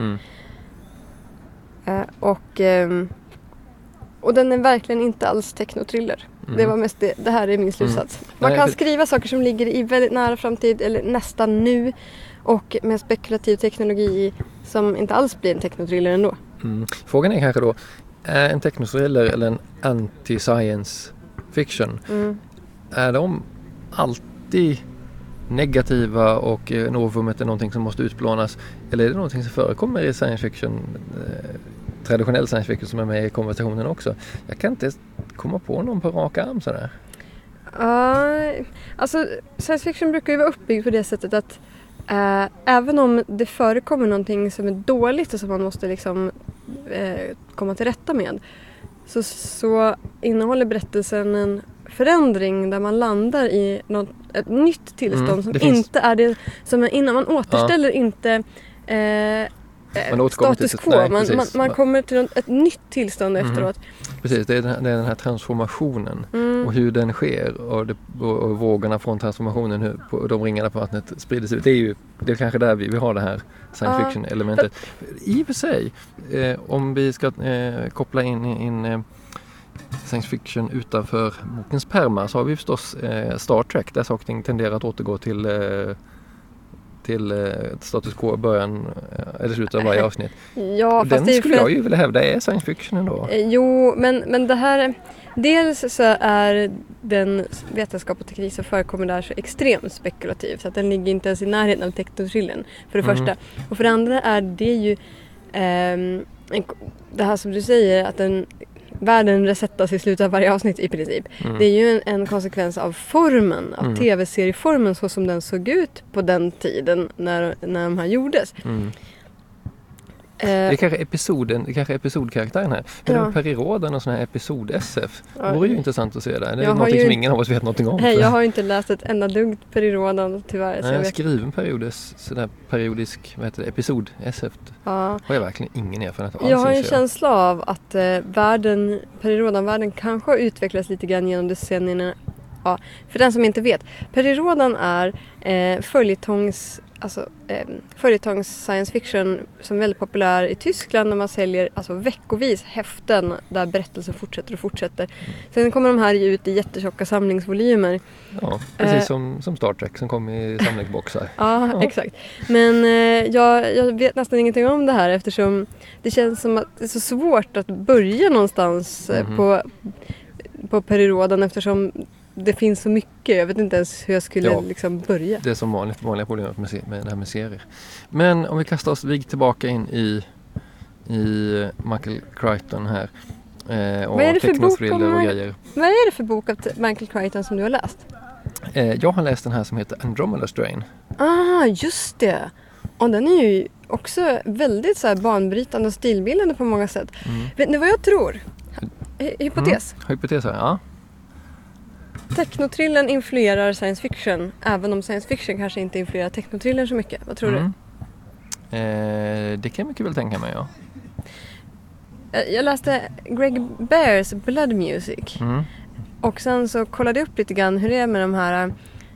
Och den är verkligen inte alls technotriller. Det var mest det här är min slutsats. Man kan skriva saker som ligger i väldigt nära framtid eller nästan nu, och med spekulativ teknologi som inte alls blir en technotriller ändå. Frågan är kanske då, är en technotriller eller en anti-science fiction, är de alltid negativa och novumet är någonting som måste utplånas, eller är det någonting som förekommer i science fiction, traditionell science fiction, som är med i konversationen också? Jag kan inte komma på någon på rak arm sådär. Alltså science fiction brukar ju vara uppbyggd på det sättet att även om det förekommer någonting som är dåligt och som man måste liksom komma till rätta med, så innehåller berättelsen en förändring där man landar i ett nytt tillstånd som inte är det som är innan. Man återställer inte status quo. Man kommer till ett nytt tillstånd efteråt. Precis, det är den här transformationen och hur den sker och vågorna från transformationen, hur de ringarna på vattnet sprider sig ut. Det är kanske där vi har det här science fiction-elementet. I och för sig, om vi ska koppla in science fiction utanför bokens pärmar, så har vi förstås Star Trek, där saker och ting tenderar att återgå till status quo i början eller slutet av varje avsnitt. Ja, den skulle jag ju vilja hävda är science fiction ändå. Jo, men det här, dels så är den vetenskap och teknik som förekommer där så extremt spekulativ, så att den ligger inte ens i närheten av teknotrillen, för det första. Och för det andra är det ju det här som du säger, att världen resettas i slutet av varje avsnitt i princip. Det är ju en konsekvens av formen, av tv-serieformen så som den såg ut på den tiden när de här gjordes. Det är kanske episodkaraktären här. För Periroden och sån här episod-SF vore ju intressant att se där. Det är någonting som ingen av oss vet någonting om. Nej, jag har ju inte läst ett enda dugg Periroden tyvärr. Nej, jag skriven periodisk episod-SF. Har jag verkligen ingen erfarenhet av. Jag har en känsla av att Periroden-världen kanske har utvecklats lite grann genom decennierna. Ja, för den som inte vet. Periroden är följetongs science fiction som är väldigt populär i Tyskland, när man säljer veckovis häften där berättelser fortsätter. Sen kommer de här ut i jättetjocka samlingsvolymer. Ja, precis som Star Trek som kom i samlingsboxar. Ja, exakt. Men jag vet nästan ingenting om det här, eftersom det känns som att det är så svårt att börja någonstans på Periroden, eftersom det finns så mycket. Jag vet inte ens hur jag skulle börja. Det är som vanliga problem med det här med serier. Men om vi kastar oss tillbaka in i Michael Crichton här. Och technothriller och grejer. Vad är det för bok av Michael Crichton som du har läst? Jag har läst den här som heter Andromeda Strain. Just det. Och den är ju också väldigt så här banbrytande och stilbildande på många sätt. Vet ni vad jag tror? Hypotes. Hypoteser, ja. Technotrillen influerar science fiction, även om science fiction kanske inte influerar technotrillen så mycket. Vad tror du? Det kan jag mycket väl tänka mig, ja. Jag läste Greg Bears Blood Music. Och sen så kollade jag upp lite grann hur det är med de här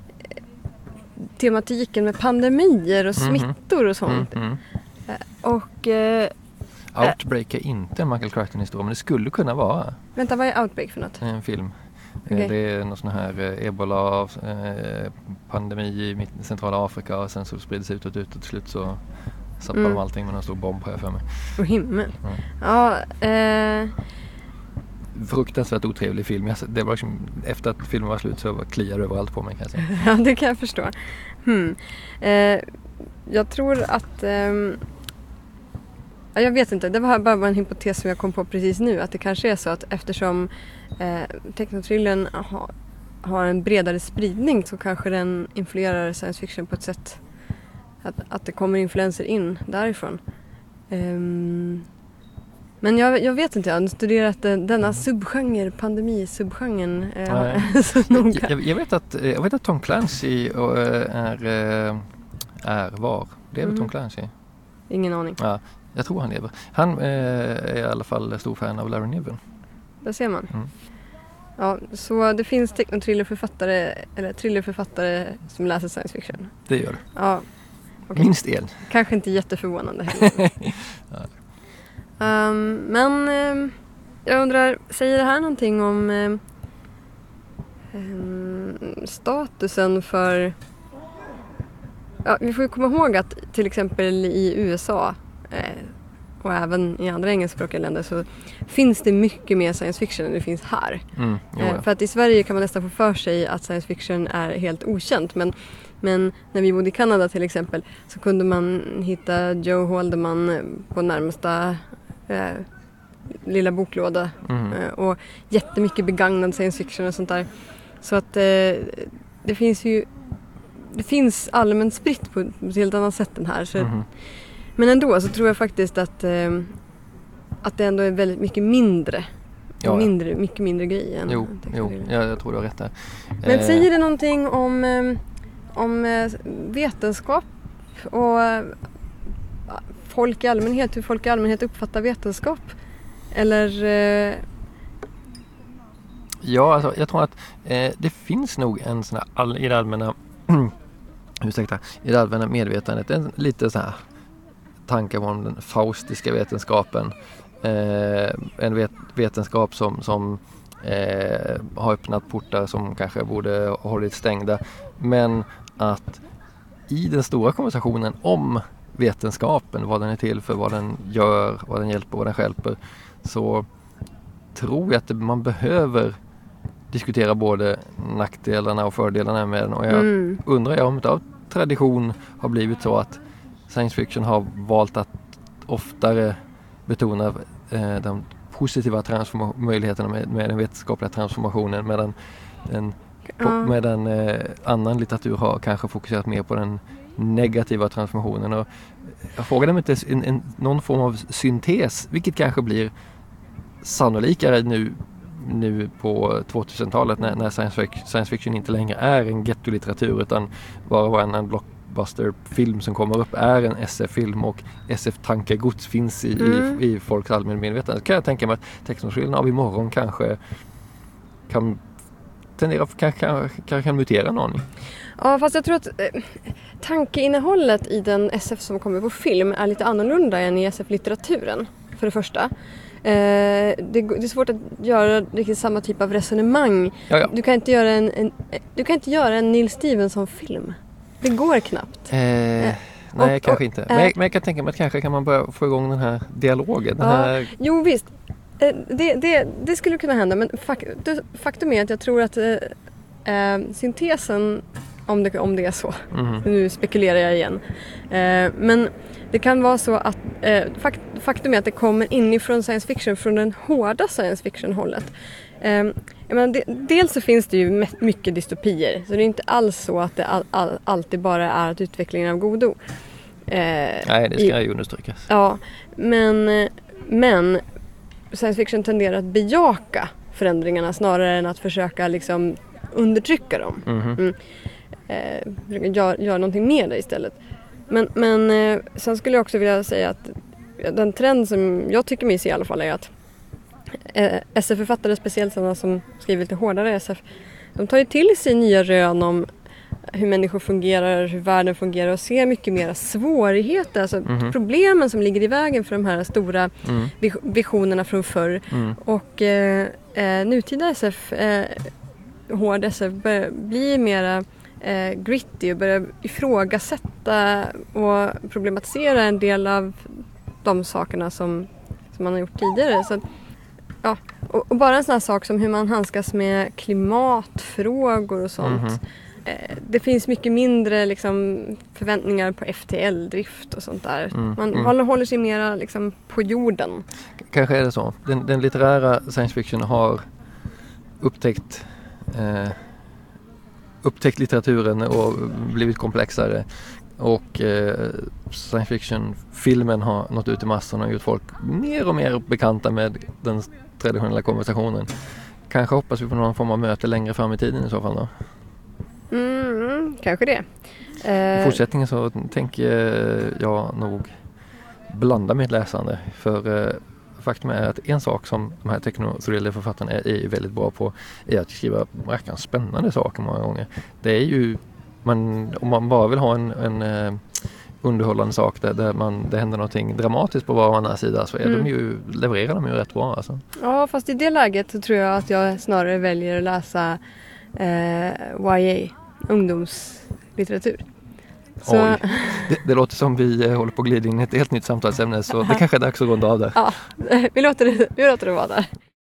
tematiken med pandemier och smittor och sånt. Och Outbreak är inte en Michael Crichton-historia, men det skulle kunna vara. Vänta, vad är Outbreak för något? En film. Okay. Det är någon sån här ebola-pandemi i centrala Afrika, och sen så sprids det ut och till slut så sappar de allting med en stor bomb här för mig. Och himmel. Fruktansvärt otrevlig film. Det var liksom, efter att filmen var slut så kliar det överallt på mig, kan jag säga. Ja, det kan jag förstå. Jag tror att jag vet inte, det var bara en hypotes som jag kom på precis nu, att det kanske är så att eftersom technotrillen har en bredare spridning, så kanske den influerar science fiction på ett sätt att det kommer influenser in därifrån. Men jag vet inte, jag har studerat denna subgenre, pandemi-subgenren. Jag vet att Tom Clancy lever Tom Clancy? Ingen aning. Ja, jag tror han lever. Han är i alla fall stor fan av Larry Niven. Där ser man. Ja, så det finns thrillerförfattare som läser science fiction. Det gör det. Ja. Okay. Minst en. Kanske inte jätteförvånande heller. Men jag undrar, säger det här någonting om statusen för... Ja, vi får ju komma ihåg att till exempel i USA och även i andra engelskspråkiga länder så finns det mycket mer science fiction än det finns här. För att i Sverige kan man nästan få för sig att science fiction är helt okänt. Men när vi bodde i Kanada till exempel så kunde man hitta Joe Haldeman på närmsta lilla boklåda. Och jättemycket begagnad science fiction och sånt där. Så att det finns allmänt spritt på ett helt annat sätt än här. Så, men ändå så tror jag faktiskt att det ändå är väldigt mycket mindre. Ja. Mycket mindre grej än jag tror du har rätt där. Men säger det någonting om vetenskap och folk i allmänhet, hur folk i allmänhet uppfattar vetenskap? Eller... Ja, alltså, jag tror att det finns nog en sån här i det allmänna i det allmänna medvetandet en lite så här tankar om den faustiska vetenskapen. En vetenskap som har öppnat portar som kanske borde ha hållit stängda. Men att i den stora konversationen om vetenskapen, vad den är till för, vad den gör, vad den hjälper, vad den stjälper, så tror jag att man behöver diskutera både nackdelarna och fördelarna med den. Och jag undrar om det av tradition har blivit så att science fiction har valt att oftare betona de positiva möjligheterna med den vetenskapliga transformationen, medan annan litteratur har kanske fokuserat mer på den negativa transformationen. Och jag frågade om inte någon form av syntes, vilket kanske blir sannolikare nu på 2000-talet när science fiction inte längre är en ghetto-litteratur utan bara en blockbuster-film som kommer upp är en SF-film och SF-tankegods finns i folks allmän medvetande. Kan jag tänka mig att textmaskinen av imorgon kanske kan tendera, kan mutera någon. Ja, fast jag tror att tankeinnehållet i den SF som kommer på film är lite annorlunda än i SF-litteraturen, för det första. Det är svårt att göra riktigt samma typ av resonemang. Ja. Du kan inte göra en Neil Stephenson-film. Det går knappt. Nej, kanske inte. Men jag kan tänka mig att kanske kan man börja få igång den här dialogen. Jo, visst. Det skulle kunna hända, men faktum är att jag tror att syntesen, om det är så, nu spekulerar jag igen, men det kan vara så att faktum är att det kommer inifrån science fiction, från den hårda science fiction-hållet. Dels så finns det ju mycket dystopier, så det är inte alls så att det alltid bara är att utvecklingen av godo. Nej, det ska ju understrykas. Ja, men science fiction tenderar att bejaka förändringarna snarare än att försöka liksom undertrycka dem. Göra någonting med det istället. Men sen skulle jag också vilja säga att den trend som jag tycker mig se i alla fall är att SF-författare, speciellt sådana som skriver lite hårdare SF, de tar ju till sig nya rön om hur människor fungerar, hur världen fungerar och ser mycket mer svårigheter, alltså problemen som ligger i vägen för de här stora visionerna från förr. Och nutida SF, hård SF, blir mera gritty och börjar ifrågasätta och problematisera en del av de sakerna som man har gjort tidigare. Så, ja, och bara en sån här sak som hur man handskas med klimatfrågor och sånt. Det finns mycket mindre liksom, förväntningar på FTL-drift och sånt där. Man håller sig mera liksom, på jorden. Kanske är det så. Den litterära science fiction har upptäckt litteraturen och blivit komplexare. Och science fiction-filmen har nått ut i massorna och gjort folk mer och mer bekanta med den traditionella konversationen. Kanske hoppas vi på någon form av möte längre fram i tiden i så fall då. Kanske det. I fortsättningen så tänker jag nog blanda mitt läsande. För faktum är att en sak som de här techno-thriller-författarna är väldigt bra på är att skriva verkligen spännande saker många gånger. Det är ju, om man bara vill ha en underhållande sak där det händer någonting dramatiskt på var och annan sida, så levererar de ju rätt bra. Alltså. Ja, fast i det läget så tror jag att jag snarare väljer att läsa YA, ungdomslitteratur. Så... Oj, det låter som vi håller på att glida in i ett helt nytt samtalsämne, så det kanske är dags att runda av där. Ja, vi låter det vara där.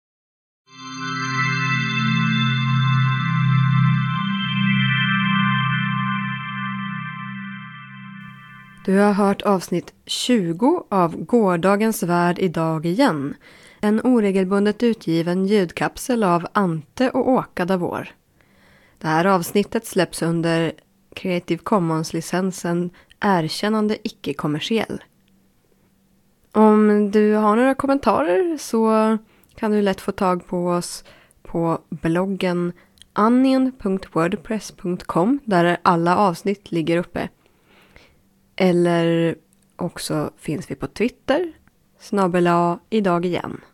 Du har hört avsnitt 20 av Gårdagens värld idag igen. En oregelbundet utgiven ljudkapsel av Ante och Åka Davor. Det här avsnittet släpps under Creative Commons-licensen Erkännande icke-kommersiell. Om du har några kommentarer så kan du lätt få tag på oss på bloggen anien.wordpress.com där alla avsnitt ligger uppe. Eller Och så finns vi på Twitter, @idag igen.